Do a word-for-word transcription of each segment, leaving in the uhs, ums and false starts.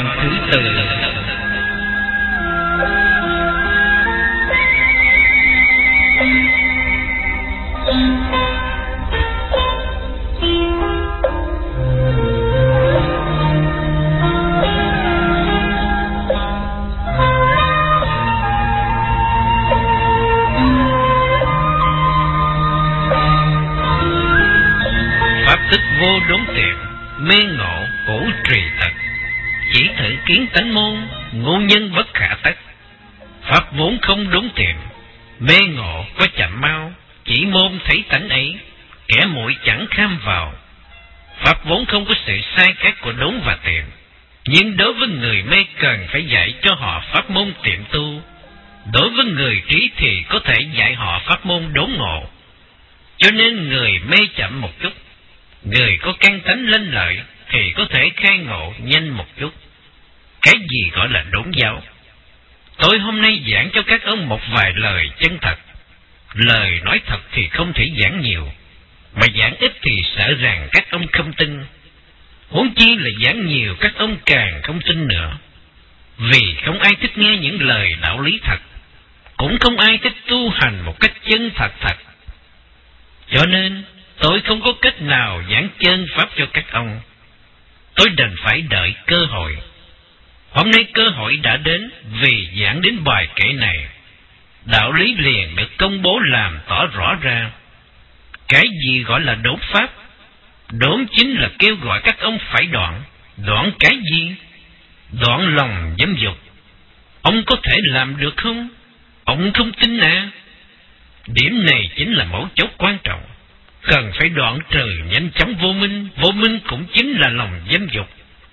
Đoạn thứ tư. Pháp tức vô đốn tiệm, mê ngộ cổ trì thật. Chỉ thử kiến tánh môn, ngô nhân bất khả tất. Pháp vốn không đốn tiệm, mê ngộ có chậm mau. Chỉ môn thấy tánh ấy, kẻ muội chẳng kham vào. Pháp vốn không có sự sai khác của đốn và tiệm, nhưng đối với người mê cần phải dạy cho họ pháp môn tiệm tu. Đối với người trí thì có thể dạy họ pháp môn đốn ngộ. Cho nên người mê chậm một chút, người có căn tánh lanh lợi thì có thể khai ngộ nhanh một chút. Cái gì gọi là đốn giáo? Tôi hôm nay giảng cho các ông một vài lời chân thật. Lời nói thật thì không thể giảng nhiều, mà giảng ít thì sợ rằng các ông không tin. Huống chi là giảng nhiều các ông càng không tin nữa. Vì không ai thích nghe những lời đạo lý thật, cũng không ai thích tu hành một cách chân thật thật. Cho nên tôi không có cách nào giảng chân pháp cho các ông. Tôi đành phải đợi cơ hội. Hôm nay cơ hội đã đến, vì giảng đến bài kệ này, đạo lý liền được công bố làm tỏ rõ ra. Cái gì gọi là đốn pháp? Đốn chính là kêu gọi các ông phải đoạn. Đoạn cái gì? Đoạn lòng dâm dục. Ông có thể làm được không? Ông không tin à? Điểm này chính là mấu chốt quan trọng. Cần phải đoạn trừ nhanh chóng vô minh. Vô minh cũng chính là lòng dâm dục.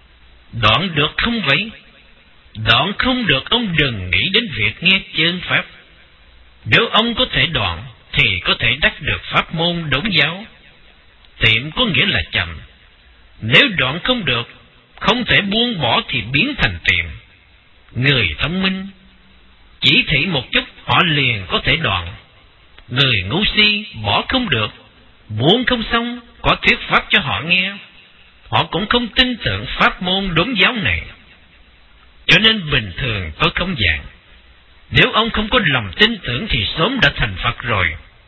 Đoạn được không vậy? Đoạn không được, ông đừng nghĩ đến việc nghe chân pháp. Nếu ông có thể đoạn thì có thể đắc được pháp môn đốn giáo. Tiệm có nghĩa là chậm. Nếu đoạn không được, không thể buông bỏ thì biến thành tiệm. Người thông minh chỉ thị một chút họ liền có thể đoạn. Người ngu si bỏ không được, buông không xong, có thuyết pháp cho họ nghe, họ cũng không tin tưởng pháp môn đốn giáo này. Cho nên bình thường tôi không giảng. Nếu ông không có lòng tin tưởng thì sớm đã thành Phật rồi.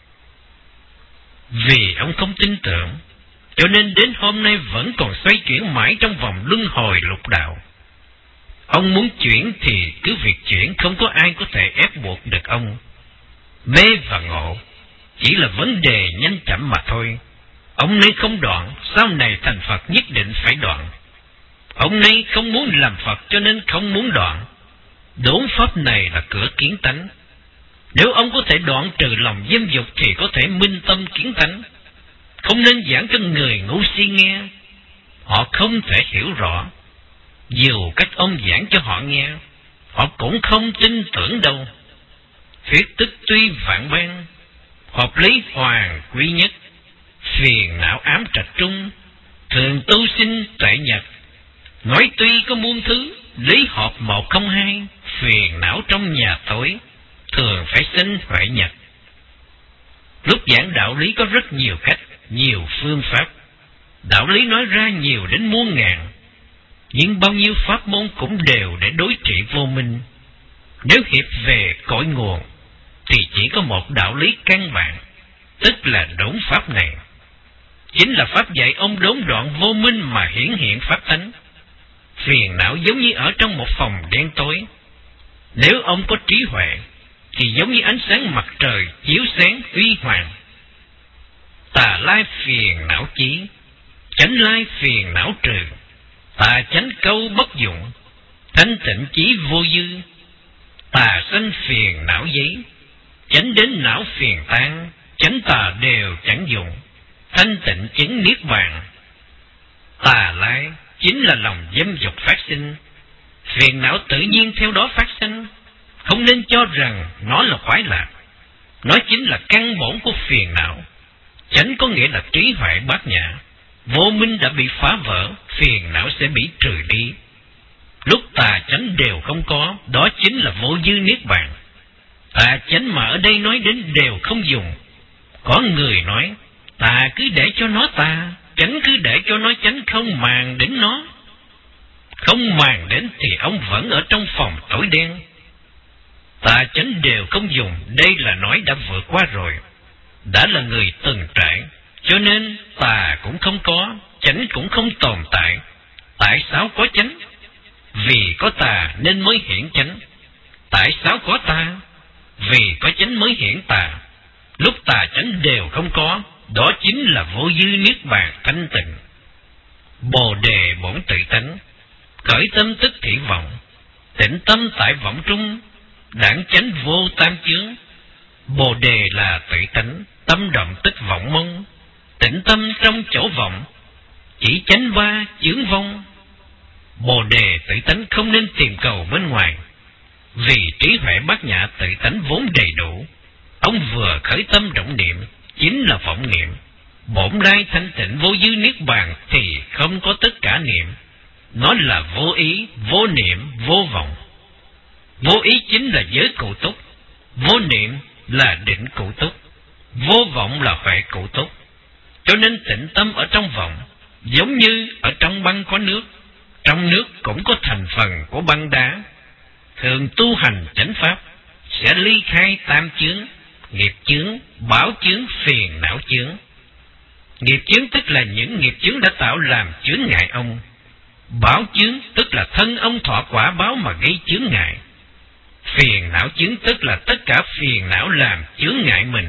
Vì ông không tin tưởng, cho nên đến hôm nay vẫn còn xoay chuyển mãi trong vòng luân hồi lục đạo. Ông muốn chuyển thì cứ việc chuyển, không có ai có thể ép buộc được ông. Mê và ngộ chỉ là vấn đề nhanh chậm mà thôi. Ông nay không đoạn, sau này thành Phật nhất định phải đoạn. Ông nay không muốn làm Phật cho nên không muốn đoạn. Đốn pháp này là cửa kiến tánh. Nếu ông có thể đoạn trừ lòng dâm dục thì có thể minh tâm kiến tánh. Không nên giảng cho người ngu si nghe, họ không thể hiểu rõ. Dù cách ông giảng cho họ nghe, họ cũng không tin tưởng đâu. Thuyết tức tuy vạn ban, hợp lý hoàng quý nhất. Phiền não ám trạch trung, thường tu sinh tuệ nhật. Nói tuy có muôn thứ, lý hợp một không hai. Phiền não trong nhà tối, thường phải sinh huệ nhật. Lúc giảng đạo lý có rất nhiều cách, nhiều phương pháp. Đạo lý nói ra nhiều đến muôn ngàn, nhưng bao nhiêu pháp môn cũng đều để đối trị vô minh. Nếu hiệp về cội nguồn thì chỉ có một đạo lý căn bản, tức là đốn pháp này. Chính là pháp dạy ông đốn đoạn vô minh mà hiển hiện pháp tánh. Phiền não giống như ở trong một phòng đen tối. Nếu ông có trí huệ thì giống như ánh sáng mặt trời chiếu sáng huy hoàng. Tà lai phiền não chí, chánh lai phiền não trừ. Tà chánh câu bất dụng, thanh tịnh chí vô dư. Tà sanh phiền não giấy, chánh đến não phiền tan. Chánh tà đều chẳng dụng, thanh tịnh chứng niết bàn. Tà lai chính là lòng dâm dục phát sinh, phiền não tự nhiên theo đó phát sinh. Không nên cho rằng nó là khoái lạc, nó chính là căn bổn của phiền não. Chánh có nghĩa là trí huệ bát nhã. Vô minh đã bị phá vỡ, phiền não sẽ bị trừ đi. Lúc tà chánh đều không có, đó chính là vô dư niết bàn. Tà chánh mà ở đây nói đến đều không dùng. Có người nói tà cứ để cho nó tà, chánh cứ để cho nó chánh, không màng đến nó. Không màng đến thì ông vẫn ở trong phòng tối đen. Tà chánh đều không dùng, đây là nói đã vượt qua rồi. Đã là người từng trải, cho nên tà cũng không có, chánh cũng không tồn tại. Tại sao có chánh? Vì có tà nên mới hiển chánh. Tại sao có tà? Vì có chánh mới hiển tà. Lúc tà chánh đều không có, đó chính là vô dư niết bàn thanh tịnh. Bồ đề bổn tự tánh, khởi tâm tức thị vọng, tịnh tâm tại vọng trung, đẳng chánh vô tam chướng. Bồ đề là tự tánh, tâm động tức vọng mong, tịnh tâm trong chỗ vọng, chỉ chánh ba chướng vong. Bồ đề tự tánh không nên tìm cầu bên ngoài, vì trí huệ bát nhã tự tánh vốn đầy đủ. Ông vừa khởi tâm động niệm chính là vọng niệm. Bổn lai thanh tịnh vô dư niết bàn thì không có tất cả niệm. Nó là vô ý, vô niệm, vô vọng. Vô ý chính là giới cụ túc, vô niệm là định cụ túc, vô vọng là huệ cụ túc. Cho nên tịnh tâm ở trong vọng, giống như ở trong băng có nước, trong nước cũng có thành phần của băng đá. Thường tu hành chánh pháp sẽ ly khai tam chướng, nghiệp chướng, báo chướng, phiền não chướng. Nghiệp chướng tức là những nghiệp chướng đã tạo làm chướng ngại ông. Báo chướng tức là thân ông thọ quả báo mà gây chướng ngại. Phiền não chướng tức là tất cả phiền não làm chướng ngại mình.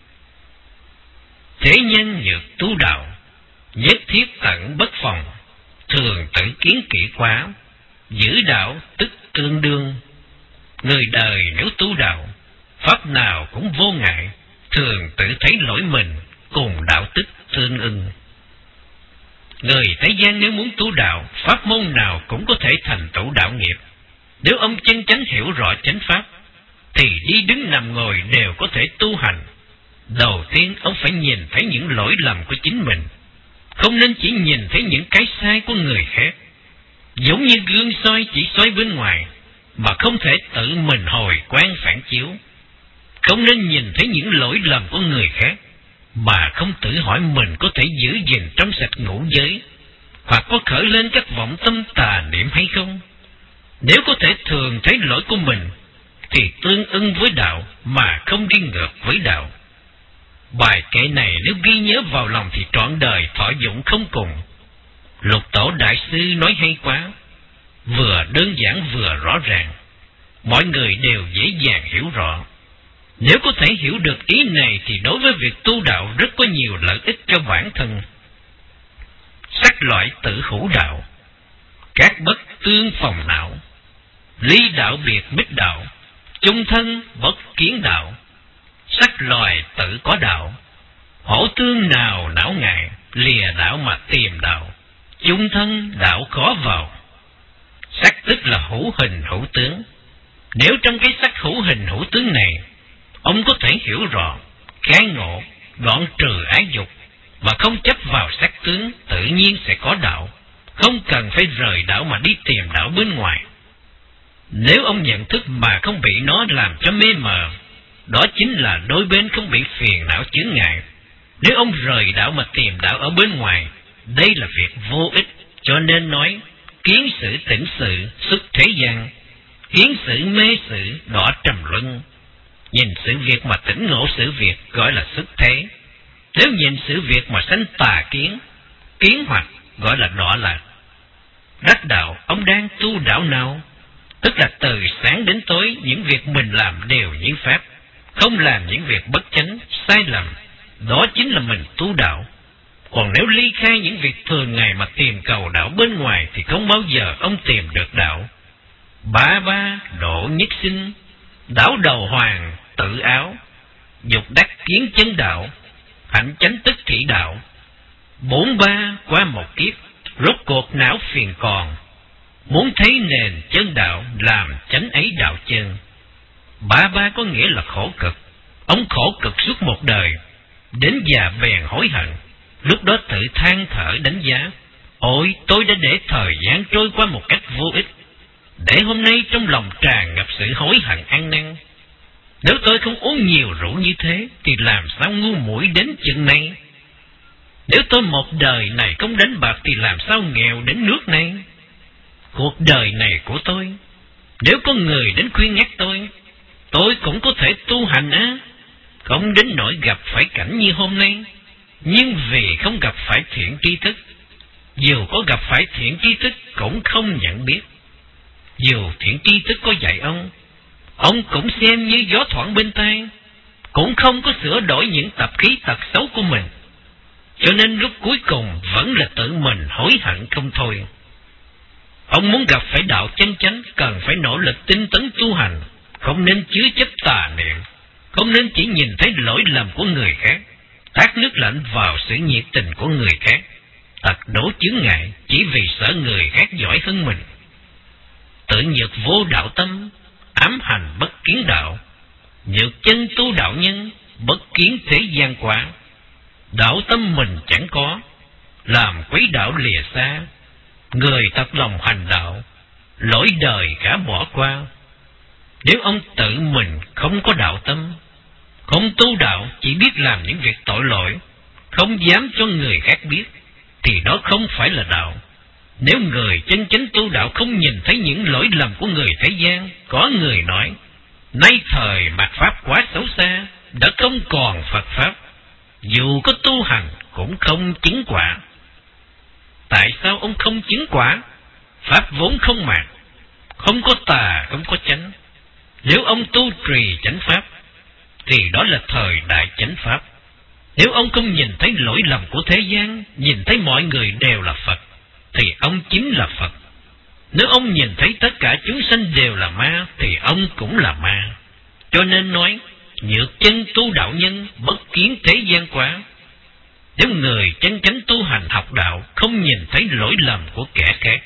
Thế nhân nhược tu đạo, nhất thiết tận bất phòng, thường tự kiến kỹ quá, giữ đạo tức tương đương. Người đời nếu tu đạo, pháp nào cũng vô ngại, thường tự thấy lỗi mình, cùng đạo tức tương ưng. Người thế gian nếu muốn tu đạo, pháp môn nào cũng có thể thành tựu đạo nghiệp. Nếu ông chân chánh hiểu rõ chánh pháp, thì đi đứng nằm ngồi đều có thể tu hành. Đầu tiên ông phải nhìn thấy những lỗi lầm của chính mình, không nên chỉ nhìn thấy những cái sai của người khác. Giống như gương soi chỉ soi bên ngoài, mà không thể tự mình hồi quang phản chiếu. Không nên nhìn thấy những lỗi lầm của người khác, mà không tự hỏi mình có thể giữ gìn trong sạch ngũ giới, hoặc có khởi lên các vọng tâm tà niệm hay không. Nếu có thể thường thấy lỗi của mình, thì tương ưng với đạo mà không đi ngược với đạo. Bài kệ này nếu ghi nhớ vào lòng thì trọn đời thọ dụng không cùng. Lục Tổ Đại Sư nói hay quá, vừa đơn giản vừa rõ ràng, mọi người đều dễ dàng hiểu rõ. Nếu có thể hiểu được ý này thì đối với việc tu đạo rất có nhiều lợi ích cho bản thân. Sắc loại tự hữu đạo, các bất tương phòng não, ly đạo biệt mít đạo, chung thân bất kiến đạo. Sắc loài tự có đạo, hổ tương nào não ngại, lìa đạo mà tìm đạo, chung thân đạo khó vào. Sắc tức là hữu hình hữu tướng. Nếu trong cái sắc hữu hình hữu tướng này, ông có thể hiểu rõ, khai ngộ, đoạn trừ ái dục, và không chấp vào sắc tướng, tự nhiên sẽ có đạo, không cần phải rời đạo mà đi tìm đạo bên ngoài. Nếu ông nhận thức mà không bị nó làm cho mê mờ, đó chính là đôi bên không bị phiền não chướng ngại. Nếu ông rời đạo mà tìm đạo ở bên ngoài, đây là việc vô ích. Cho nên nói, kiến sự tỉnh sự xuất thế gian, kiến sự mê sự đọa trầm luân. Nhìn sự việc mà tỉnh ngộ sự việc gọi là xuất thế. Nếu nhìn sự việc mà sanh tà kiến, kiến hoặc gọi là đọa lạc. Đắc đạo, ông đang tu đạo nào? Tức là từ sáng đến tối những việc mình làm đều như pháp, không làm những việc bất chánh, sai lầm. Đó chính là mình tu đạo. Còn nếu ly khai những việc thường ngày mà tìm cầu đạo bên ngoài thì không bao giờ ông tìm được đạo. Ba ba độ nhất sinh, đảo đầu hoàng tự áo, dục đắc kiến chân đạo, hạnh chánh tức thị đạo. Bốn ba qua một kiếp, rốt cuộc não phiền còn, muốn thấy nền chân đạo làm chánh ấy đạo chân. Ba ba có nghĩa là khổ cực. Ông khổ cực suốt một đời, đến già bèn hối hận. Lúc đó tự than thở đánh giá, ôi tôi đã để thời gian trôi qua một cách vô ích, để hôm nay trong lòng tràn ngập sự hối hận ăn năn. Nếu tôi không uống nhiều rượu như thế thì làm sao ngu muội đến chừng này? Nếu tôi một đời này không đánh bạc thì làm sao nghèo đến nước này? cuộc đời này của tôi, nếu có người đến khuyên nhắc tôi, tôi cũng có thể tu hành á, không đến nỗi gặp phải cảnh như hôm nay. Nhưng vì không gặp phải thiện tri thức, dù có gặp phải thiện tri thức cũng không nhận biết. Dù thiện tri thức có dạy ông, ông cũng xem như gió thoảng bên tai, cũng không có sửa đổi những tập khí tật xấu của mình. Cho nên lúc cuối cùng vẫn là tự mình hối hận không thôi. Ông muốn gặp phải đạo chân chánh, cần phải nỗ lực tinh tấn tu hành, không nên chứa chấp tà niệm, không nên chỉ nhìn thấy lỗi lầm của người khác, tát nước lạnh vào sự nhiệt tình của người khác, tật đổ chướng ngại chỉ vì sợ người khác giỏi hơn mình. Tự nhược vô đạo tâm, ám hành bất kiến đạo, nhược chân tu đạo nhân, bất kiến thế gian quả. Đạo tâm mình chẳng có, làm quấy đạo lìa xa, người thật lòng hành đạo, lỗi đời khả bỏ qua. Nếu ông tự mình không có đạo tâm, không tu đạo, chỉ biết làm những việc tội lỗi, không dám cho người khác biết, thì đó không phải là đạo. Nếu người chân chánh tu đạo không nhìn thấy những lỗi lầm của người thế gian, có người nói, nay thời mạt pháp quá xấu xa, đã không còn Phật Pháp, dù có tu hành cũng không chứng quả. Tại sao ông không chứng quả? Pháp vốn không mạt, không có tà, không có chánh. Nếu ông tu trì chánh Pháp, thì đó là thời đại chánh Pháp. Nếu ông không nhìn thấy lỗi lầm của thế gian, nhìn thấy mọi người đều là Phật, thì ông chính là Phật. Nếu ông nhìn thấy tất cả chúng sanh đều là ma, thì ông cũng là ma. Cho nên nói, nhược chân tu đạo nhân, bất kiến thế gian quá. Nếu người chân chánh tu hành học đạo, không nhìn thấy lỗi lầm của kẻ khác.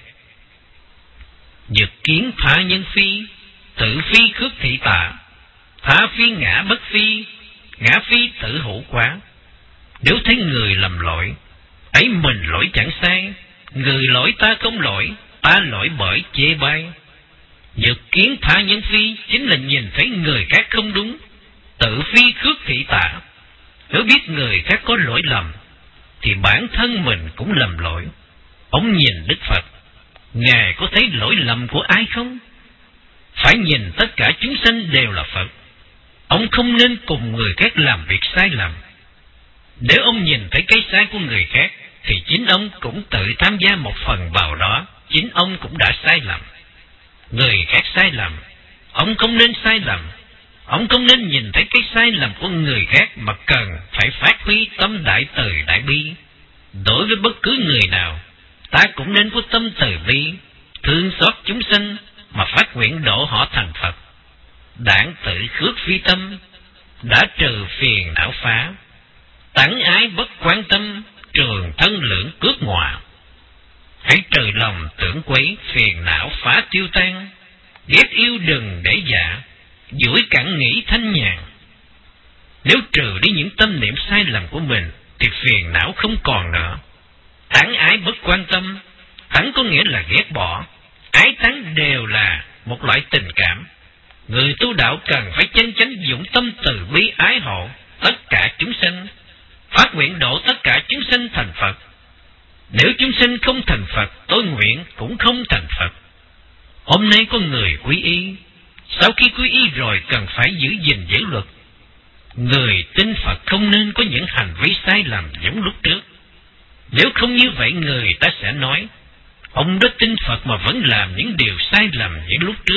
Nhược kiến tha nhân phi, tự phi khước thị tạ, tha phi ngã bất phi, ngã phi tự hữu quá. Nếu thấy người lầm lỗi, ấy mình lỗi chẳng sai, người lỗi ta không lỗi, ta lỗi bởi chê bai. Nhược kiến tha nhân phi chính là nhìn thấy người khác không đúng, tự phi khước thị tạ. Nếu biết người khác có lỗi lầm, thì bản thân mình cũng lầm lỗi. Ông nhìn Đức Phật, Ngài có thấy lỗi lầm của ai không? Phải nhìn tất cả chúng sanh đều là Phật. Ông không nên cùng người khác làm việc sai lầm. Nếu ông nhìn thấy cái sai của người khác, thì chính ông cũng tự tham gia một phần vào đó, chính ông cũng đã sai lầm. Người khác sai lầm, ông không nên sai lầm. Ông không nên nhìn thấy cái sai lầm của người khác mà cần phải phát huy tâm đại từ đại bi. Đối với bất cứ người nào, ta cũng nên có tâm từ bi, thương xót chúng sanh mà phát nguyện độ họ thành Phật. Đảng tự khước phi tâm, đã trừ phiền não phá. Tẳng ái bất quan tâm, trường thân lưỡng cước ngọa. Hãy trừ lòng tưởng quấy, phiền não phá tiêu tan. Ghét yêu đừng để dạ, duỗi cẳng nghĩ thanh nhàn. Nếu trừ đi những tâm niệm sai lầm của mình, thì phiền não không còn nữa. Tẳng ái bất quan tâm, tẳng có nghĩa là ghét bỏ, ái tán đều là một loại tình cảm. Người tu đạo cần phải chân chánh dụng tâm từ bi ái hộ tất cả chúng sanh, phát nguyện độ tất cả chúng sanh thành Phật. Nếu chúng sanh không thành Phật, tôi nguyện cũng không thành Phật. Hôm nay có người quy y, sau khi quy y rồi cần phải giữ gìn giới luật. Người tin Phật không nên có những hành vi sai lầm giống lúc trước. Nếu không như vậy, người ta sẽ nói, ông đã tin Phật mà vẫn làm những điều sai lầm như lúc trước.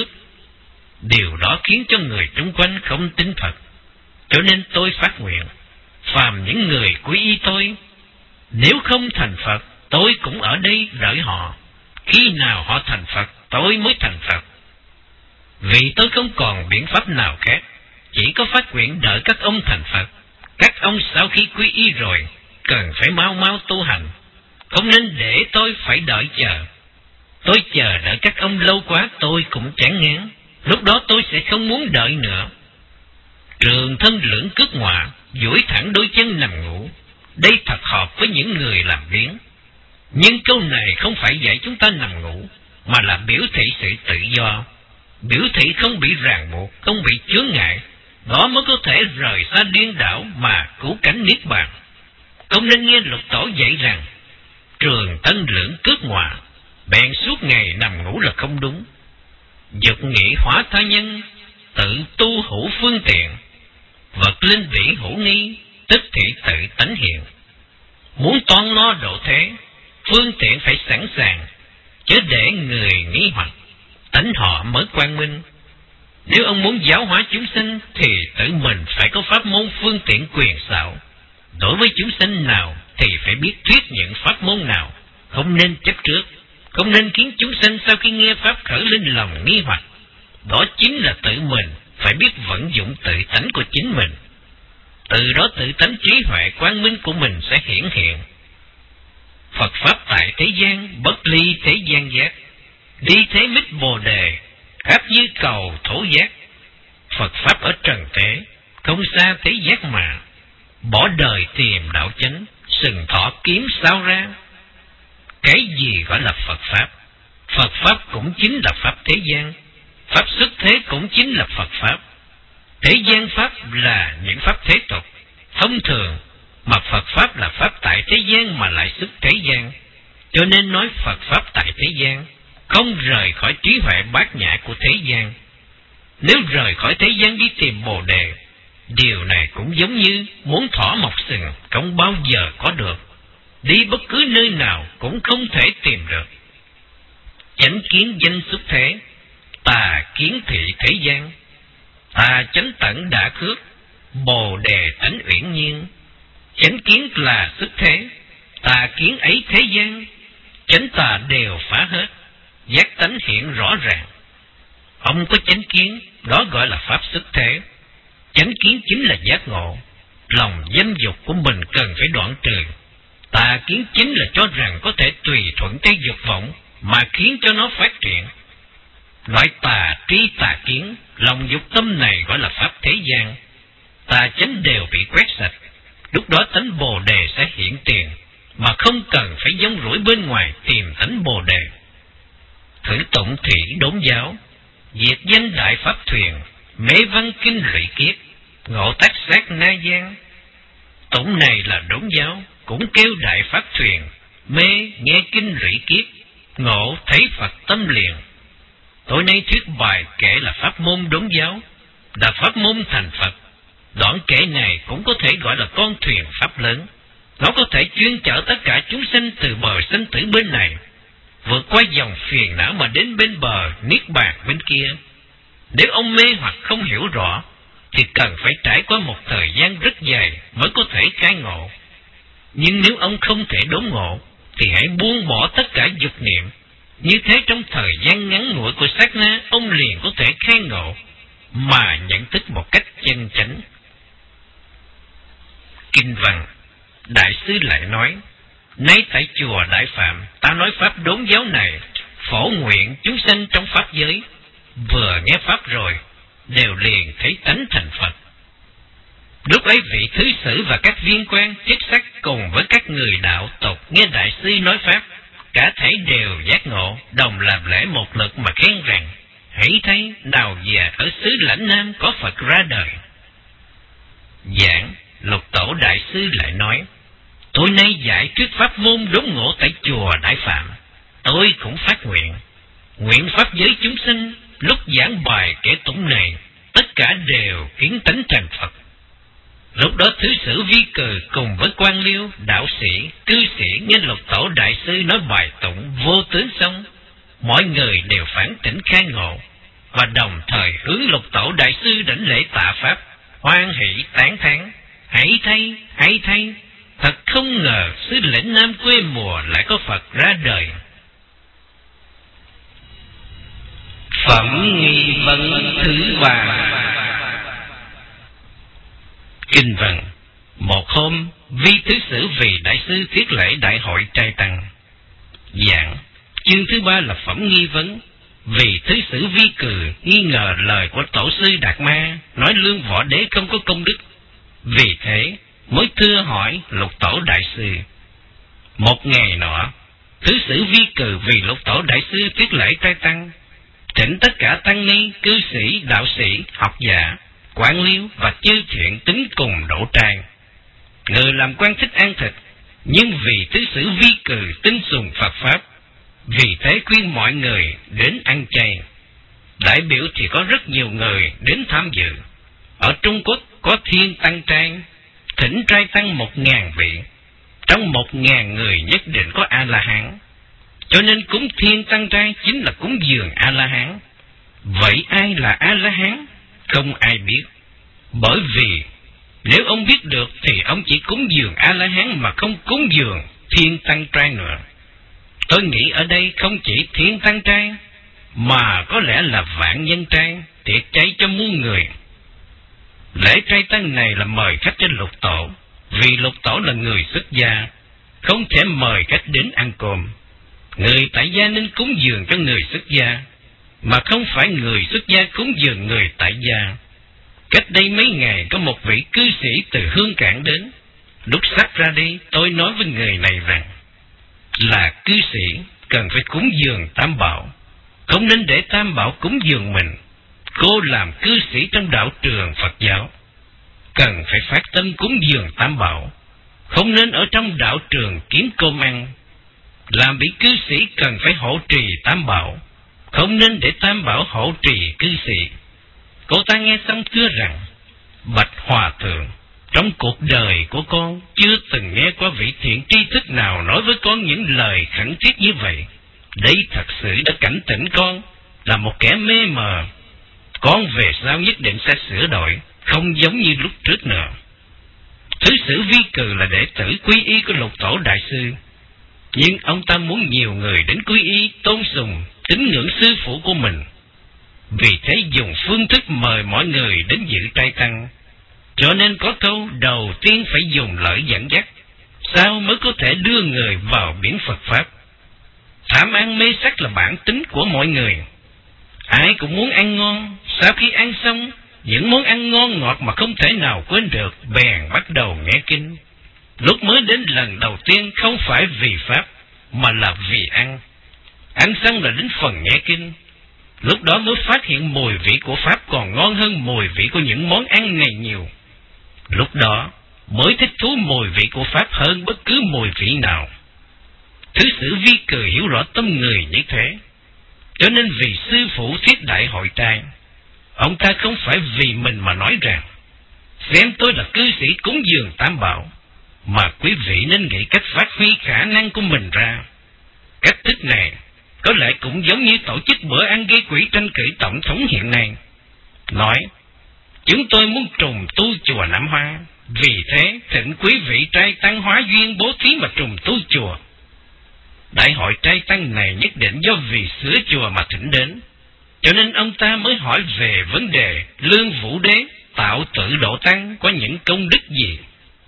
Điều đó khiến cho người xung quanh không tin Phật. Cho nên tôi phát nguyện, phàm những người quy y tôi, nếu không thành Phật, tôi cũng ở đây đợi họ. Khi nào họ thành Phật, tôi mới thành Phật. Vì tôi không còn biện pháp nào khác, chỉ có phát nguyện đợi các ông thành Phật. Các ông sau khi quy y rồi, cần phải mau mau tu hành, không nên để tôi phải đợi chờ. Tôi chờ đợi các ông lâu quá tôi cũng chán ngán, lúc đó tôi sẽ không muốn đợi nữa. Trường thân lưỡng cước ngọa, duỗi thẳng đôi chân nằm ngủ. Đây thật hợp với những người làm biếng. Nhưng câu này không phải dạy chúng ta nằm ngủ, mà là biểu thị sự tự do, biểu thị không bị ràng buộc, không bị chướng ngại. Đó mới có thể rời xa điên đảo mà cứu cánh niết bàn. Không nên nghe Lục Tổ dạy rằng trường thân lưỡng cước ngọa, bèn suốt ngày nằm ngủ là không đúng. Dục nghị hóa tha nhân, tự tu hữu phương tiện, vật linh vĩ hữu nghi, tức thị tự tánh hiện. Muốn toan lo độ thế, phương tiện phải sẵn sàng, chớ để người nghi hoặc, tánh họ mới quang minh. Nếu ông muốn giáo hóa chúng sinh thì tự mình phải có pháp môn phương tiện quyền xảo. Đối với chúng sinh nào thì phải biết thuyết những pháp môn nào, không nên chấp trước, không nên khiến chúng sinh sau khi nghe pháp khởi lên lòng nghi hoặc. Đó chính là tự mình phải biết vận dụng tự tánh của chính mình. Từ đó tự tánh trí huệ quang minh của mình sẽ hiển hiện. Phật pháp tại thế gian, bất ly thế gian giác, đi thế mít bồ đề, khác như cầu thổ giác. Phật pháp ở trần thế, không xa thế giác mà, bỏ đời tìm đạo chánh, sừng thọ kiếm sao ra. Cái gì gọi là Phật pháp? Phật pháp cũng chính là pháp thế gian, pháp xuất thế cũng chính là Phật pháp. Thế gian pháp là những pháp thế tục thông thường, mà Phật pháp là pháp tại thế gian mà lại xuất thế gian. Cho nên nói Phật pháp tại thế gian, không rời khỏi trí huệ bát nhã của thế gian. Nếu rời khỏi thế gian đi tìm bồ đề, điều này cũng giống như muốn thỏ mọc sừng, không bao giờ có được. Đi bất cứ nơi nào cũng không thể tìm được. Chánh kiến danh xuất thế, tà kiến thị thế gian. Tà chánh tận đã khước, bồ đề tánh uyển nhiên. Chánh kiến là xuất thế, tà kiến ấy thế gian. Chánh tà đều phá hết, giác tánh hiện rõ ràng. Ông có chánh kiến, đó gọi là pháp xuất thế. Chánh kiến chính là giác ngộ. Lòng dâm dục của mình cần phải đoạn trừ. Tà kiến chính là cho rằng có thể tùy thuận theo dục vọng mà khiến cho nó phát triển. Loại tà tri tà kiến, lòng dục tâm này gọi là pháp thế gian. Tà chánh đều bị quét sạch, lúc đó tánh bồ đề sẽ hiện tiền, mà không cần phải giống rủi bên ngoài tìm tánh bồ đề. Thử tụng thủy đốn giáo, diệt danh đại pháp thuyền, mê văn kinh lụy kiết, ngộ tác sát na gian. Tụng này là đốn giáo, cũng kêu đại pháp thuyền, mê nghe kinh lụy kiết, ngộ thấy Phật tâm liền. Tối nay thuyết bài kể là pháp môn đốn giáo, là pháp môn thành Phật. Đoạn kể này cũng có thể gọi là con thuyền pháp lớn. Nó có thể chuyên chở tất cả chúng sinh từ bờ sinh tử bên này, vượt qua dòng phiền não mà đến bên bờ niết bàn bên kia. Nếu ông mê hoặc không hiểu rõ, thì cần phải trải qua một thời gian rất dài mới có thể khai ngộ. Nhưng nếu ông không thể đốn ngộ, thì hãy buông bỏ tất cả dục niệm. Như thế trong thời gian ngắn ngủi của sát na, ông liền có thể khai ngộ, mà nhận thức một cách chân chánh. Kinh văn, Đại sư lại nói, nay tại chùa Đại Phạm, ta nói pháp đốn giáo này, phổ nguyện chúng sanh trong pháp giới, vừa nghe pháp rồi, đều liền thấy tánh thành Phật. Lúc ấy vị thứ sử và các viên quan chức sắc cùng với các người đạo tục nghe đại sư nói pháp, cả thảy đều giác ngộ, đồng làm lễ một lượt mà khen rằng, hãy thấy nào già ở xứ Lãnh Nam có Phật ra đời. Giảng, Lục Tổ đại sư lại nói, tối nay giải thuyết pháp môn đốn ngộ tại chùa Đại Phạm, tôi cũng phát nguyện, nguyện pháp giới chúng sinh lúc giảng bài kể tụng này, tất cả đều kiến tánh thành Phật. Lúc đó thứ sử Vi Cừ cùng với quan liêu, đạo sĩ, cư sĩ nghe Lục Tổ đại sư nói bài tụng vô tướng xong, mọi người đều phản tỉnh khai ngộ, và đồng thời hướng Lục Tổ đại sư đảnh lễ tạ pháp, hoan hỷ tán thán, hãy thay, hãy thay, thật không ngờ xứ Lĩnh Nam quê mùa lại có Phật ra đời. Phẩm nghi vấn thứ ba. Kinh văn, một hôm Vi thứ sử vì đại sư thiết lễ đại hội trai tăng. Giảng, chương thứ ba là phẩm nghi vấn. Vì thứ sử Vi Cừ nghi ngờ lời của tổ sư Đạt Ma nói Lương Võ Đế không có công đức, vì thế mới thưa hỏi Lục Tổ đại sư. Một ngày nọ, thứ sử Vi Cừ vì Lục Tổ đại sư thiết lễ trai tăng, thỉnh tất cả tăng ni, cư sĩ, đạo sĩ, học giả, quan liêu và chư thiện tính cùng đổ trai. Người làm quan thích ăn thịt, nhưng vì thứ sử Vi Cừ tin sùng Phật pháp, Vì thế khuyên mọi người đến ăn chay. Đại biểu thì có rất nhiều người đến tham dự. Ở Trung Quốc có thiên tăng trai, thỉnh trai tăng một ngàn vị. Trong một ngàn người nhất định có A-la-hán. Cho nên cúng thiên tăng trai chính là cúng dường A-la-hán. Vậy ai là A-la-hán? Không ai biết. Bởi vì nếu ông biết được thì ông chỉ cúng dường A-la-hán mà không cúng dường thiên tăng trai nữa. Tôi nghĩ ở đây không chỉ thiên tăng trai, mà có lẽ là vạn nhân trai, tiệc chay cho muôn người. Lễ trai tăng này là mời khách trên lục tổ, vì lục tổ là người xuất gia, không thể mời khách đến ăn cơm. Người tại gia nên cúng dường cho người xuất gia, mà không phải người xuất gia cúng dường người tại gia. Cách đây mấy ngày có một vị cư sĩ từ Hương Cảng đến. Lúc sắp ra đi, tôi nói với người này rằng là cư sĩ cần phải cúng dường tam bảo, không nên để tam bảo cúng dường mình. Cô làm cư sĩ trong đạo trường Phật giáo, cần phải phát tâm cúng dường tam bảo, không nên ở trong đạo trường kiếm cơm ăn. Làm vị cư sĩ cần phải hộ trì tam bảo, không nên để tam bảo hộ trì cư sĩ. Cô ta nghe xong thưa rằng: bạch hòa thượng, trong cuộc đời của con chưa từng nghe qua vị thiện tri thức nào nói với con những lời khẩn thiết như vậy. Đây thật sự đã cảnh tỉnh con là một kẻ mê mờ. Con về sau nhất định sẽ sửa đổi, không giống như lúc trước nữa. Thứ sử Vi Cừ là đệ tử quy y của Lục Tổ Đại Sư, nhưng ông ta muốn nhiều người đến quy y, tôn sùng, tín ngưỡng sư phụ của mình. Vì thế dùng phương thức mời mọi người đến dự trai tăng. Cho nên có câu đầu tiên phải dùng lời dẫn dắt, sau mới có thể đưa người vào biển Phật Pháp. Tham ăn mê sắc là bản tính của mọi người. Ai cũng muốn ăn ngon, sau khi ăn xong, những món ăn ngon ngọt mà không thể nào quên được, bèn bắt đầu nghe kinh. Lúc mới đến lần đầu tiên không phải vì Pháp, mà là vì ăn. Ăn xong là đến phần nghe kinh. Lúc đó mới phát hiện mùi vị của Pháp còn ngon hơn mùi vị của những món ăn này nhiều. Lúc đó mới thích thú mùi vị của Pháp hơn bất cứ mùi vị nào. Thứ sử Vi Cừ hiểu rõ tâm người như thế, cho nên vì sư phụ thiết đại hội trai, ông ta không phải vì mình mà nói rằng xem tôi là cư sĩ cúng dường tam bảo, mà quý vị nên nghĩ cách phát huy khả năng của mình ra. Cách thức này có lẽ cũng giống như tổ chức bữa ăn gây quỹ tranh cử tổng thống hiện nay. Nói, chúng tôi muốn trùng tu chùa Nam Hoa, vì thế thỉnh quý vị trai tăng hóa duyên bố thí mà trùng tu chùa. Đại hội trai tăng này nhất định do vì sửa chùa mà thỉnh đến, cho nên ông ta mới hỏi về vấn đề Lương Vũ Đế tạo tự độ tăng có những công đức gì.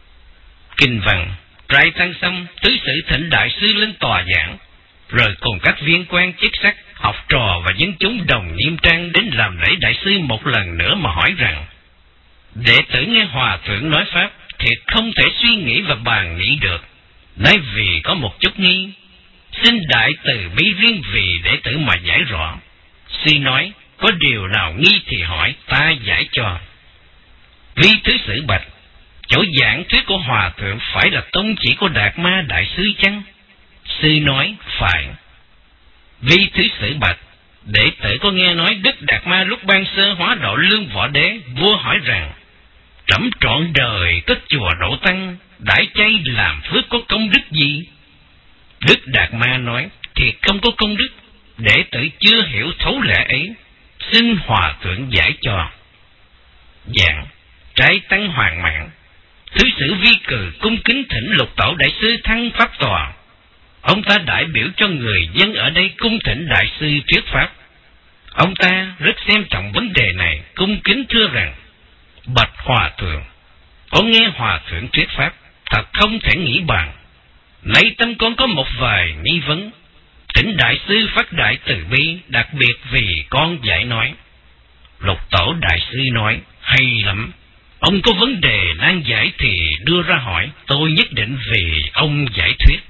Kinh văn trai tăng xong, tứ sử thỉnh đại sư lên tòa giảng, rồi cùng các viên quan chức sắc, học trò và dân chúng đồng nghiêm trang đến làm lễ đại sư một lần nữa mà hỏi rằng: đệ tử nghe hòa thượng nói pháp, thiệt không thể suy nghĩ và bàn nghĩ được. Nay vì có một chút nghi, xin đại từ bi riêng vì đệ tử mà giải rõ. Sư nói, có điều nào nghi thì hỏi, ta giải cho. Vi thứ sử bạch, chỗ giảng thuyết của hòa thượng phải là tông chỉ của Đạt Ma đại sư chăng? Sư nói, phải. Vi thứ sử bạch, đệ tử có nghe nói Đức Đạt Ma lúc ban sơ hóa độ Lương Võ Đế, vua hỏi rằng: trẫm trọn đời cất chùa độ tăng, đãi chay làm phước có công đức gì? Đức Đạt Ma nói, thiệt không có công đức, đệ tử chưa hiểu thấu lẽ ấy, xin hòa thượng giải cho. Dạng trai tăng hoàng mạng, thứ sử Vi Cừ cung kính thỉnh Lục Tổ đại sư thăng pháp tòa. Ông ta đại biểu cho người dân ở đây cung thỉnh đại sư thuyết pháp. Ông ta rất xem trọng vấn đề này, cung kính thưa rằng: bạch hòa thượng, con nghe hòa thượng thuyết pháp thật không thể nghĩ bàn. Nay tâm con có một vài nghi vấn, thỉnh đại sư phát đại từ bi, đặc biệt vì con giải nói. Lục Tổ đại sư nói, hay lắm, ông có vấn đề nan giải thì đưa ra hỏi, tôi nhất định vì ông giải thuyết.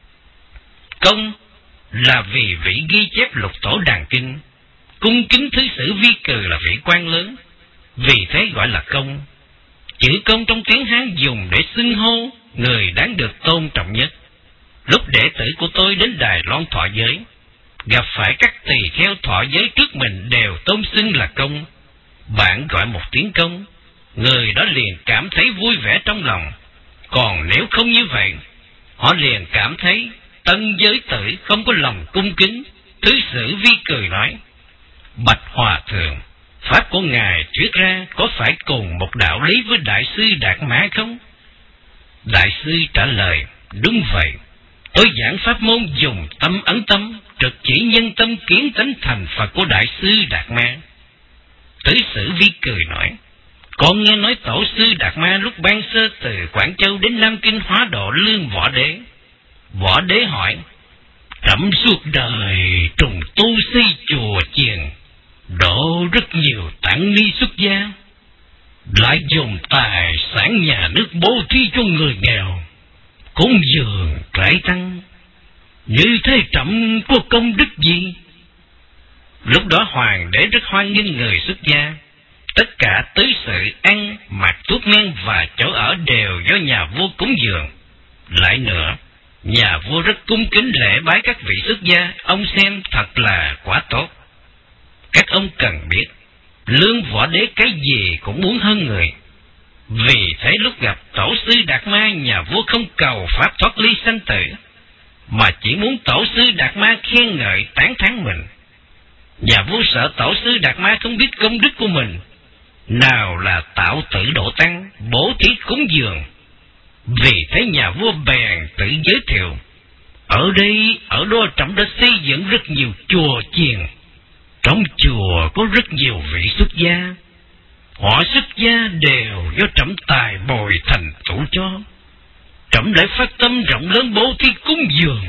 Công là vì vị ghi chép Lục Tổ đàn kinh, cung kính thứ sử Vi Cừ là vị quan lớn, vì thế gọi là công. Chữ công trong tiếng Hán dùng để xưng hô người đáng được tôn trọng nhất. Lúc đệ tử của tôi đến Đài Loan thọ giới, gặp phải các tỳ kheo thọ giới trước mình đều tôn xưng là công. Bạn gọi một tiếng công, người đó liền cảm thấy vui vẻ trong lòng. Còn nếu không như vậy, họ liền cảm thấy tân giới tử không có lòng cung kính. Thứ sử Vi cười nói: Bạch Hòa Thượng, pháp của Ngài thuyết ra có phải cùng một đạo lý với Đại sư Đạt Ma không? Đại sư trả lời: Đúng vậy. Tôi giảng pháp môn dùng tâm ấn tâm, trực chỉ nhân tâm kiến tánh thành Phật của Đại sư Đạt Ma. Tứ sử Vi cười nói: Con nghe nói tổ sư Đạt Ma lúc ban sơ từ Quảng Châu đến Nam Kinh hóa độ Lương Võ Đế. Võ Đế hỏi: Trẫm suốt đời trùng tu xây chùa chiền, độ rất nhiều tạng ni xuất gia, lại dùng tài sản nhà nước bố thí cho người nghèo, cúng dường trải tăng, như thế trẫm có công đức gì? Lúc đó hoàng đế rất hoan nghênh người xuất gia. Tất cả tứ sự ăn, mặc, thuốc men và chỗ ở đều do nhà vua cúng dường. Lại nữa, nhà vua rất cung kính lễ bái các vị xuất gia, ông xem thật là quá tốt. Các ông cần biết, Lương Võ Đế cái gì cũng muốn hơn người. Vì thế lúc gặp tổ sư Đạt Ma, nhà vua không cầu pháp thoát ly sanh tử, mà chỉ muốn tổ sư Đạt Ma khen ngợi tán thán mình. Nhà vua sợ tổ sư Đạt Ma không biết công đức của mình, nào là tạo tử độ tăng, bố thí cúng dường. Vì thế nhà vua bèn tự giới thiệu: Ở đây, ở đó trẫm đã xây dựng rất nhiều chùa chiền. Trong chùa có rất nhiều vị xuất gia, họ xuất gia đều do trẫm tài bồi thành tựu cho. Trẫm lại phát tâm rộng lớn bố thí cúng dường.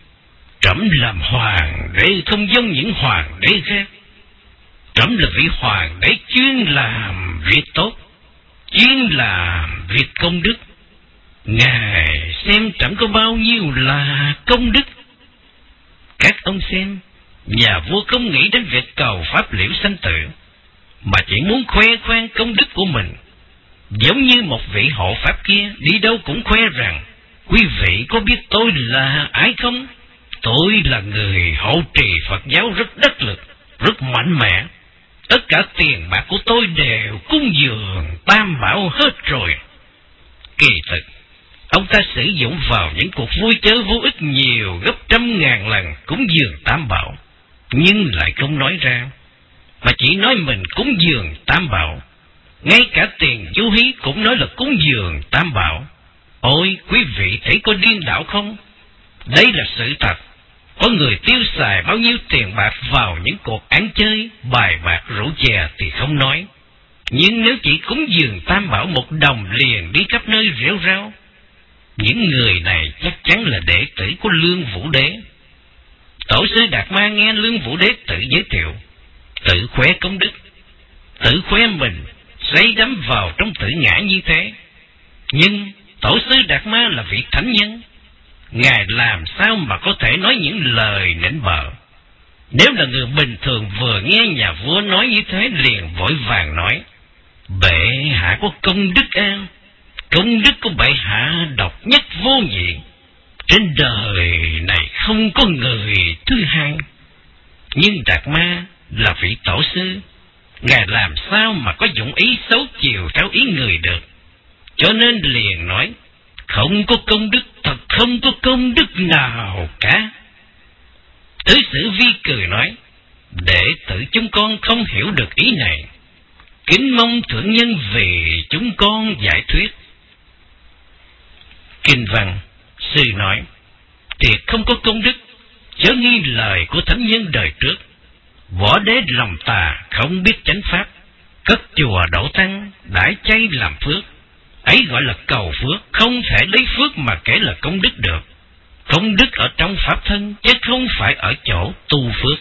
Trẫm làm hoàng đế không giống những hoàng đế khác. Trẫm là vị hoàng đế chuyên làm việc tốt, chuyên làm việc công đức. Ngài xem trẫm có bao nhiêu là công đức. Các ông xem, nhà vua không nghĩ đến việc cầu pháp liễu sanh tử, mà chỉ muốn khoe khoang công đức của mình. Giống như một vị hộ pháp kia đi đâu cũng khoe rằng: Quý vị có biết tôi là ai không? Tôi là người hộ trì Phật giáo rất đắc lực, rất mạnh mẽ. Tất cả tiền bạc của tôi đều cúng dường tam bảo hết rồi. Kỳ thực, ông ta sử dụng vào những cuộc vui chơi vô ích nhiều gấp trăm ngàn lần cúng dường tam bảo, nhưng lại không nói ra, mà chỉ nói mình cúng dường tam bảo. Ngay cả tiền du hí cũng nói là cúng dường tam bảo. Ôi, quý vị thấy có điên đảo không? Đây là sự thật. Có người tiêu xài bao nhiêu tiền bạc vào những cuộc ăn chơi, bài bạc, rượu chè thì không nói. Nhưng nếu chỉ cúng dường tam bảo một đồng liền đi khắp nơi rêu rao, những người này chắc chắn là đệ tử của Lương Vũ Đế. Tổ sư Đạt Ma nghe Lương Vũ Đế tự giới thiệu, tự khoe công đức, tự khoe mình say đắm vào trong tự ngã như thế. Nhưng tổ sư Đạt Ma là vị thánh nhân, Ngài làm sao mà có thể nói những lời nịnh bợ? Nếu là người bình thường vừa nghe nhà vua nói như thế liền vội vàng nói: Bệ hạ có công đức an, công đức của bệ hạ độc nhất vô nhị, trên đời này không có người thứ hai. Nhưng Đạt Ma là vị tổ sư, Ngài làm sao mà có dụng ý xấu chiều theo ý người được, cho nên liền nói: Không có công đức, thật không có công đức nào cả. Thứ sử Vi cười nói: Đệ tử chúng con không hiểu được ý này, kính mong thượng nhân vì chúng con giải thuyết. Kinh văn sư nói: Thiệt không có công đức, chớ nghi lời của thánh nhân đời trước. Võ đế lòng tà không biết chánh pháp, cất chùa đổ tăng, đãi chay làm phước, ấy gọi là cầu phước, không thể lấy phước mà kể là công đức được. Công đức ở trong pháp thân, chứ không phải ở chỗ tu phước.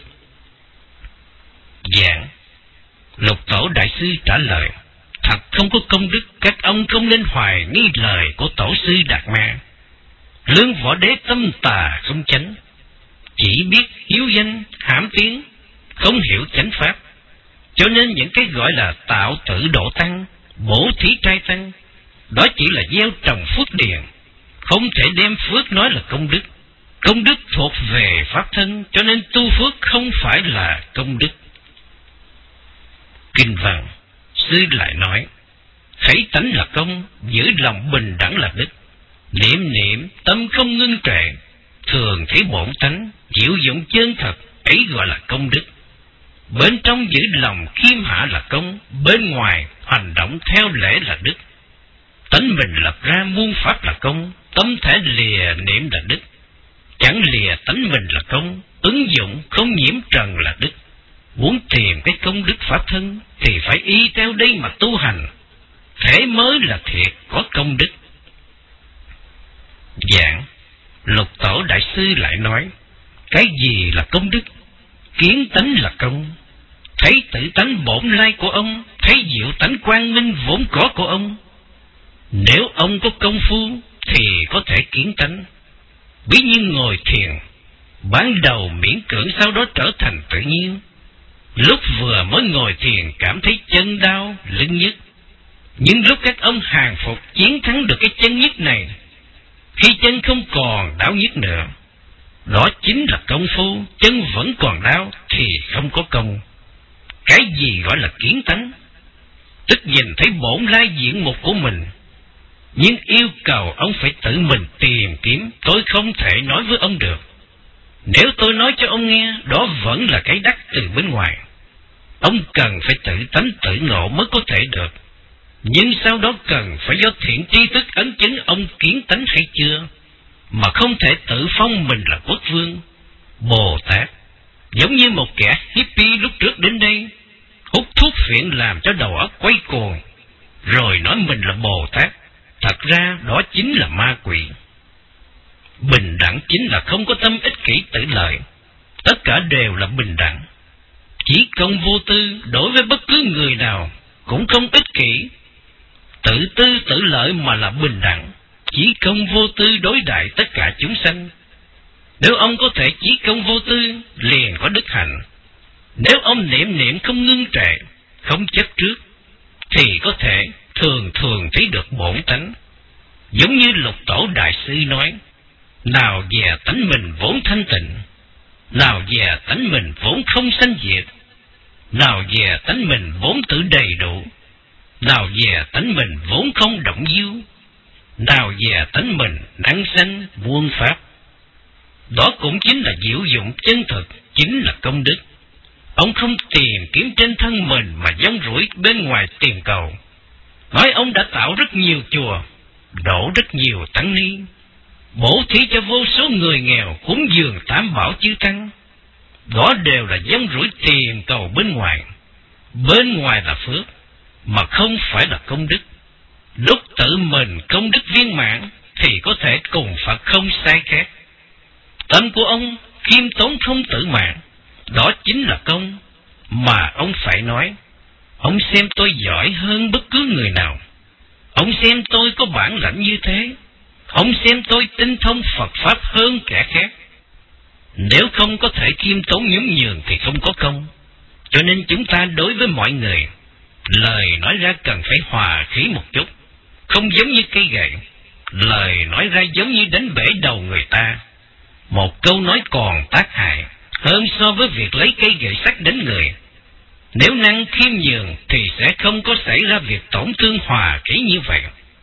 Giảng Lục Tổ Đại Sư trả lời: Thật không có công đức, các ông không nên hoài nghi lời của tổ sư Đạt Ma. Lương Võ Đế tâm tà không chánh, chỉ biết hiếu danh hãm tiếng, không hiểu chánh pháp, cho nên những cái gọi là tạo tử độ tăng, bổ thí trai tăng, đó chỉ là gieo trồng phước điền, không thể đem phước nói là công đức. Công đức thuộc về pháp thân, cho nên tu phước không phải là công đức. Kinh văn, sư lại nói, thấy tánh là công, giữ lòng bình đẳng là đức. Niệm niệm, tâm không ngưng trệ, thường thấy bổn tánh, chịu dụng chân thật, ấy gọi là công đức. Bên trong giữ lòng khiêm hạ là công, bên ngoài hành động theo lễ là đức. Tánh mình lập ra muôn pháp là công, tâm thể lìa niệm là đức. Chẳng lìa tánh mình là công, ứng dụng không nhiễm trần là đức. Muốn tìm cái công đức pháp thân thì phải y theo đây mà tu hành, thế mới là thiệt có công đức. Giảng Lục Tổ Đại Sư lại nói, cái gì là công đức? Kiến tánh là công. Thấy tự tánh bổn lai của ông, thấy diệu tánh quang minh vốn có của ông. Nếu ông có công phu thì có thể kiến tánh. Ví như ngồi thiền, ban đầu miễn cưỡng, sau đó trở thành tự nhiên. Lúc vừa mới ngồi thiền cảm thấy chân đau, lưng nhức. Nhưng lúc các ông hàng phục chiến thắng được cái chân nhức này, khi chân không còn đau nhức nữa, đó chính là công phu. Chân vẫn còn đau thì không có công. Cái gì gọi là kiến tánh? Tức nhìn thấy bổn lai diện mục của mình, nhưng yêu cầu ông phải tự mình tìm kiếm. Tôi không thể nói với ông được. Nếu tôi nói cho ông nghe, đó vẫn là cái đắc từ bên ngoài. Ông cần phải tự tánh tự ngộ mới có thể được. Nhưng sau đó cần phải do thiện tri thức ấn chứng ông kiến tánh hay chưa, mà không thể tự phong mình là quốc vương, Bồ Tát. Giống như một kẻ hippie lúc trước đến đây, hút thuốc phiện làm cho đầu óc quay cuồng, rồi nói mình là Bồ Tát. Thật ra đó chính là ma quỷ. Bình đẳng chính là không có tâm ích kỷ tự lợi. Tất cả đều là bình đẳng. Chí công vô tư đối với bất cứ người nào cũng không ích kỷ, tự tư tự lợi mà là bình đẳng. Chí công vô tư đối đại tất cả chúng sanh. Nếu ông có thể chí công vô tư, liền có đức hạnh. Nếu ông niệm niệm không ngưng trệ, không chấp trước, thì có thể thường thường thấy được bổn tánh. Giống như Lục Tổ Đại Sư nói, nào về tánh mình vốn thanh tịnh, nào về tánh mình vốn không sanh diệt, nào về tánh mình vốn tự đầy đủ, nào về tánh mình vốn không động nhiêu, nào về tánh mình năng sanh muôn pháp. Đó cũng chính là diệu dụng chân thực, chính là công đức. Ông không tìm kiếm trên thân mình mà dông rủi bên ngoài tìm cầu. Nói ông đã tạo rất nhiều chùa, đổ rất nhiều tăng ni, bổ thí cho vô số người nghèo, cúng dường tam bảo chư tăng. Đó đều là dông rủi tìm cầu bên ngoài. Bên ngoài là phước, mà không phải là công đức. Lúc tự mình công đức viên mãn thì có thể cùng Phật không sai khác. Tâm của ông khiêm tốn không tự mạn, đó chính là công. Mà ông phải nói, ông xem tôi giỏi hơn bất cứ người nào, ông xem tôi có bản lãnh như thế, ông xem tôi tinh thông Phật Pháp hơn kẻ khác. Nếu không có thể khiêm tốn nhún nhường thì không có công. Cho nên chúng ta đối với mọi người, lời nói ra cần phải hòa khí một chút, không giống như cây gậy. Lời nói ra giống như đánh bể đầu người ta. Một câu nói còn tác hại hơn so với việc lấy cây gậy sắt đánh người. Nếu năng khiêm nhường thì sẽ không có xảy ra việc tổn thương hòa khí như vậy.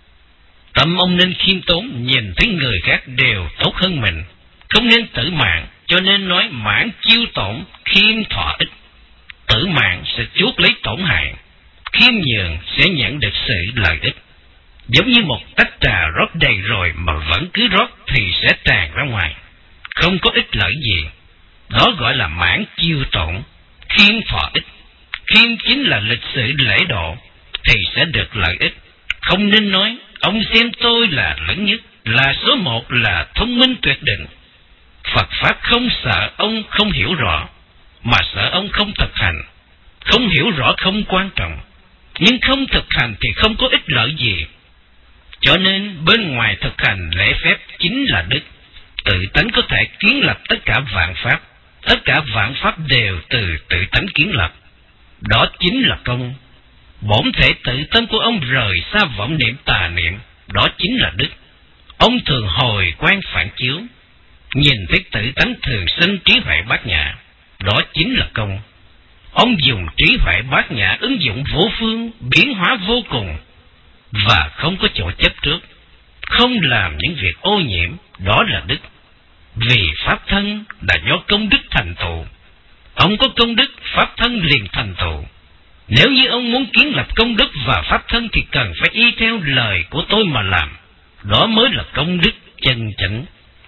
Tâm ông nên khiêm tốn, nhìn thấy người khác đều tốt hơn mình, không nên tự mạn. Cho nên nói mãn chiêu tổn, khiêm thọ ích. Tự mạn sẽ chuốc lấy tổn hại, khiêm nhường sẽ nhận được sự lợi ích. Giống như một tách trà rót đầy rồi mà vẫn cứ rót thì sẽ tràn ra ngoài, không có ích lợi gì. Đó gọi là mãn chiêu tổn, khiêm thọ ích. Khiêm chính là lịch sự lễ độ thì sẽ được lợi ích. Không nên nói ông xem tôi là lớn nhất, là số một, là thông minh tuyệt đỉnh. Phật Pháp không sợ ông không hiểu rõ, mà sợ ông không thực hành. Không hiểu rõ không quan trọng, nhưng không thực hành thì không có ích lợi gì. Cho nên bên ngoài thực hành lễ phép chính là đức. Tự tánh có thể kiến lập tất cả vạn pháp, tất cả vạn pháp đều từ tự tánh kiến lập. Đó chính là công. Bổn thể tự tâm của ông rời xa vọng niệm tà niệm, đó chính là đức. Ông thường hồi quan phản chiếu, nhìn thấy tự tánh thường sinh trí huệ bát nhã, đó chính là công. Ông dùng trí huệ bát nhã ứng dụng vô phương, biến hóa vô cùng, và không có chỗ chấp trước, không làm những việc ô nhiễm, đó là đức. Vì pháp thân là do công đức thành tựu. Ông có công đức, pháp thân liền thành tựu. Nếu như ông muốn kiến lập công đức và pháp thân thì cần phải y theo lời của tôi mà làm. Đó mới là công đức chân chánh.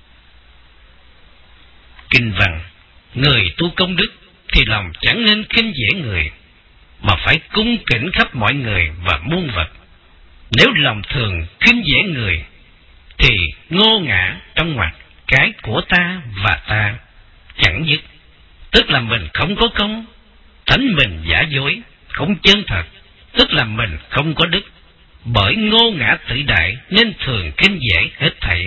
Kinh văn: người tu công đức thì lòng chẳng nên khinh dễ người, mà phải cung kính khắp mọi người và muôn vật. Nếu lòng thường khinh dễ người thì ngô ngã trong ngoặc cái của ta và ta chẳng dứt, tức là mình không có công, tánh mình giả dối, không chân thật, tức là mình không có đức. Bởi ngô ngã tự đại nên thường khinh dễ hết thảy.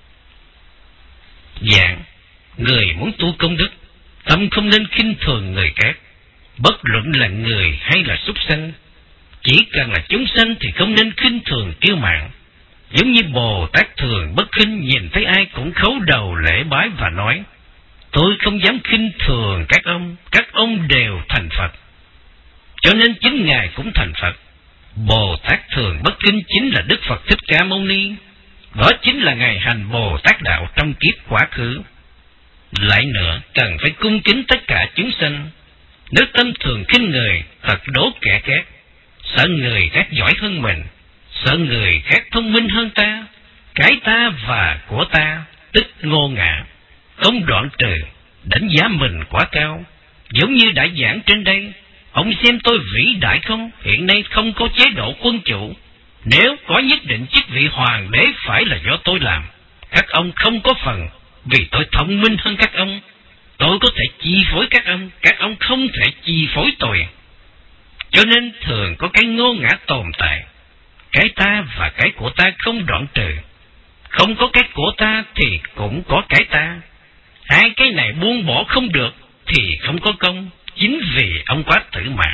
Dạng: người muốn tu công đức, tâm không nên khinh thường người khác, bất luận là người hay là súc sanh. Chỉ cần là chúng sanh thì không nên khinh thường kiêu mạn. Giống như Bồ Tát thường bất khinh, nhìn thấy ai cũng khấu đầu lễ bái và nói: tôi không dám khinh thường các ông, các ông đều thành Phật. Cho nên chính Ngài cũng thành Phật. Bồ Tát thường bất khinh chính là Đức Phật Thích Ca Mâu Ni. Đó chính là Ngài hành Bồ Tát đạo trong kiếp quá khứ. Lại nữa, cần phải cung kính tất cả chúng sanh. Nếu tâm thường khinh người, thật đố kẻ khác, sợ người khác giỏi hơn mình, sợ người khác thông minh hơn ta, cái ta và của ta, tức ngô ngã, không đoạn trừ, đánh giá mình quá cao. Giống như đã giảng trên đây, ông xem tôi vĩ đại không? Hiện nay không có chế độ quân chủ. Nếu có nhất định chức vị hoàng đế phải là do tôi làm. Các ông không có phần, vì tôi thông minh hơn các ông. Tôi có thể chi phối các ông, các ông không thể chi phối tôi. Cho nên thường có cái ngô ngã tồn tại. Cái ta và cái của ta không đoạn trừ. Không có cái của ta thì cũng có cái ta. Hai cái này buông bỏ không được thì không có công, chính vì ông quá tự mạng.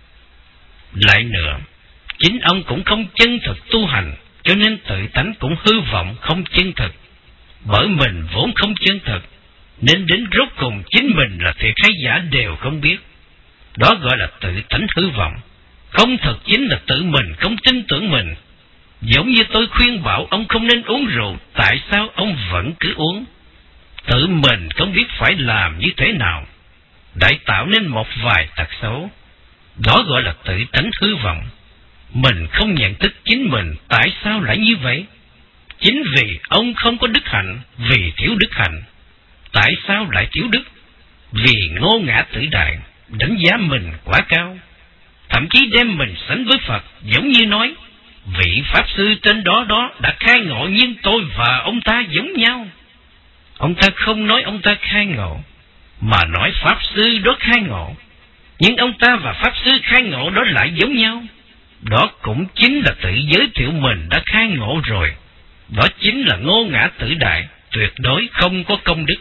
Lại nữa, chính ông cũng không chân thực tu hành, cho nên tự tánh cũng hư vọng không chân thực. Bởi mình vốn không chân thực, nên đến rốt cùng chính mình là thiệt hay giả đều không biết. Đó gọi là tự tánh hư vọng. Không thật chính là tự mình không tin tưởng mình. Giống như tôi khuyên bảo ông không nên uống rượu, tại sao ông vẫn cứ uống? Tự mình không biết phải làm như thế nào, đại tạo nên một vài tật xấu. Đó gọi là tự tánh hư vọng. Mình không nhận thức chính mình, tại sao lại như vậy? Chính vì ông không có đức hạnh, vì thiếu đức hạnh. Tại sao lại thiếu đức? Vì ngô ngã tự đại, đánh giá mình quá cao, thậm chí đem mình sánh với Phật, giống như nói: vị Pháp Sư trên đó đó đã khai ngộ, nhưng tôi và ông ta giống nhau. Ông ta không nói ông ta khai ngộ, mà nói Pháp Sư đó khai ngộ. Nhưng ông ta và Pháp Sư khai ngộ đó lại giống nhau. Đó cũng chính là tự giới thiệu mình đã khai ngộ rồi. Đó chính là ngô ngã tự đại, tuyệt đối không có công đức.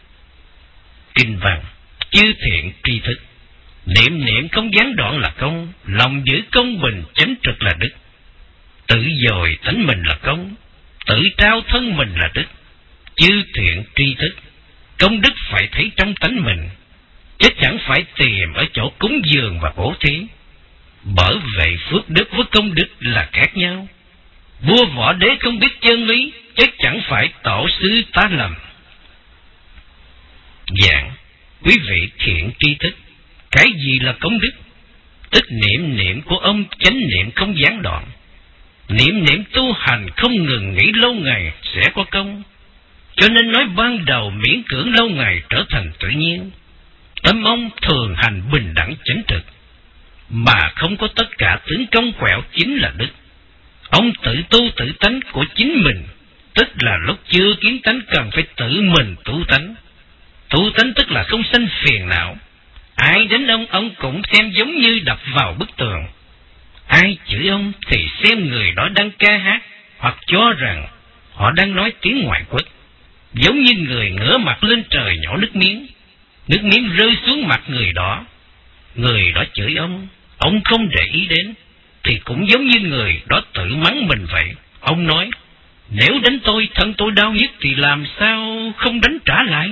Kinh văn: chư thiện tri thức, niệm niệm không gián đoạn là công, lòng giữ công bình chánh trực là đức. Tự dồi tánh mình là công, tự trao thân mình là đức. Chư thiện tri thức, công đức phải thấy trong tánh mình, chứ chẳng phải tìm ở chỗ cúng dường và bố thí. Bởi vậy phước đức với công đức là khác nhau. Vua võ đế không biết chân lý, chứ chẳng phải tổ sư ta lầm. Dạng: quý vị thiện tri thức, cái gì là công đức? Tức niệm niệm của ông chánh niệm không gián đoạn. Niệm niệm tu hành không ngừng nghỉ lâu ngày sẽ có công. Cho nên nói ban đầu miễn cưỡng lâu ngày trở thành tự nhiên. Tâm ông thường hành bình đẳng chánh thực, mà không có tất cả tướng công quẹo chính là đức. Ông tự tu tự tánh của chính mình, tức là lúc chưa kiến tánh cần phải tự mình tu tánh. Tu tánh tức là không sanh phiền não. Ai đến ông, ông cũng xem giống như đập vào bức tường. Ai chửi ông thì xem người đó đang ca hát, hoặc cho rằng họ đang nói tiếng ngoại quốc. Giống như người ngửa mặt lên trời nhỏ nước miếng, nước miếng rơi xuống mặt người đó. Người đó chửi ông, ông không để ý đến, thì cũng giống như người đó tự mắng mình vậy. Ông nói: Nếu đánh tôi, thân tôi đau nhất thì làm sao không đánh trả lại?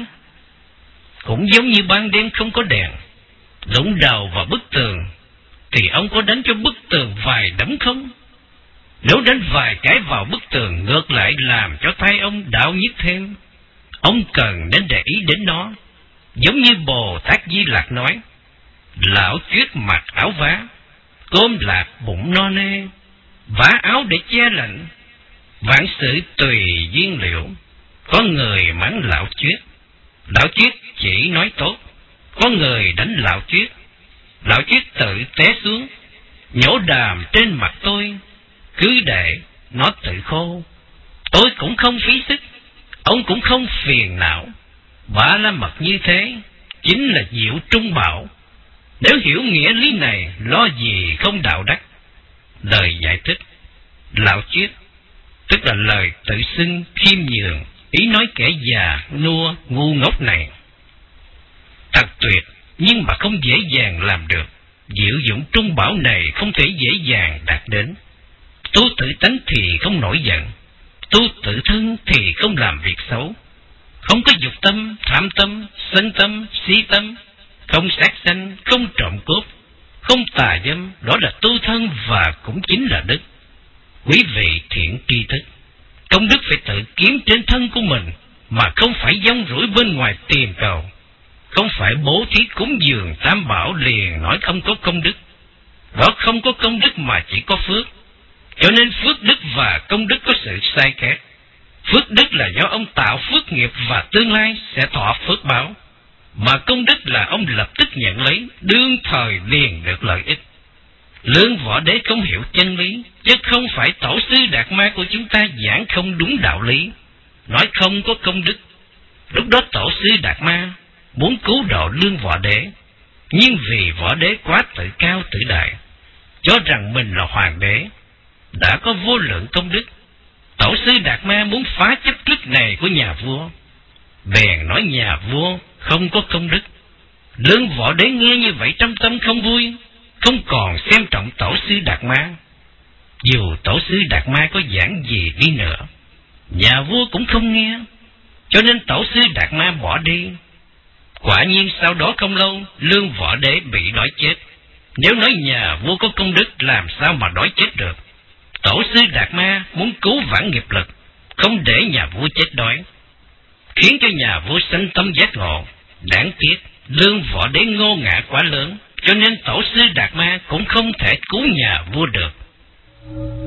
Cũng giống như ban đêm không có đèn, đụng đầu vào bức tường, thì ông có đánh cho bức tường vài đấm không? Nếu đánh vài cái vào bức tường, ngược lại làm cho tay ông đau nhức thêm. Ông cần nên để ý đến nó. Giống như Bồ Tát Di Lặc nói, lão chuyết mặc áo vá, cơm lạc bụng no nê, vá áo để che lạnh, vạn sự tùy duyên liệu. Có người mắng lão chuyết, lão chuyết chỉ nói tốt. Có người đánh lão chuyết, lão chuyết tự té xuống, nhổ đàm trên mặt tôi, cứ để nó tự khô. Tôi cũng không phí sức, ông cũng không phiền não. Ba la mật như thế chính là diệu trung bảo. Nếu hiểu nghĩa lý này, lo gì không đạo đắc. Lời giải thích: lão chuyết tức là lời tự xưng khiêm nhường, ý nói kẻ già nua ngu ngốc này. Thật tuyệt, nhưng mà không dễ dàng làm được. Diệu dụng trung bảo này không thể dễ dàng đạt đến. Tu tự tánh thì không nổi giận, tu tự thân thì không làm việc xấu, không có dục tâm, tham tâm, sân tâm, si tâm, không sát sanh, không trộm cướp, không tà dâm. Đó là tu thân và cũng chính là đức. Quý vị thiện tri thức, công đức phải tự kiếm trên thân của mình, mà không phải dông rủi bên ngoài tìm cầu. Không phải bố thí cúng dường tam bảo liền nói không có công đức. Đó không có công đức mà chỉ có phước. Cho nên phước đức và công đức có sự sai khác. Phước đức là do ông tạo phước nghiệp và tương lai sẽ thọ phước báo, mà công đức là ông lập tức nhận lấy, đương thời liền được lợi ích. Lương Võ Đế không hiểu chân lý, chứ không phải tổ sư Đạt Ma của chúng ta giảng không đúng đạo lý, nói không có công đức. Lúc đó tổ sư Đạt Ma muốn cứu độ Lương Võ Đế, nhưng vì Võ Đế quá tự cao tự đại, cho rằng mình là hoàng đế, đã có vô lượng công đức. Tổ sư Đạt Ma muốn phá chấp trước này của nhà vua, bèn nói nhà vua không có công đức. Lương Võ Đế nghe như vậy trong tâm không vui, không còn xem trọng tổ sư Đạt Ma. Dù tổ sư Đạt Ma có giảng gì đi nữa, nhà vua cũng không nghe, cho nên tổ sư Đạt Ma bỏ đi. Quả nhiên sau đó không lâu, Lương Võ Đế bị đói chết. Nếu nói nhà vua có công đức, làm sao mà đói chết được? Tổ sư Đạt Ma muốn cứu vãn nghiệp lực, không để nhà vua chết đói, khiến cho nhà vua sanh tâm giác ngộ. Đáng tiếc Lương Võ Đế ngô ngã quá lớn, cho nên tổ sư Đạt Ma cũng không thể cứu nhà vua được.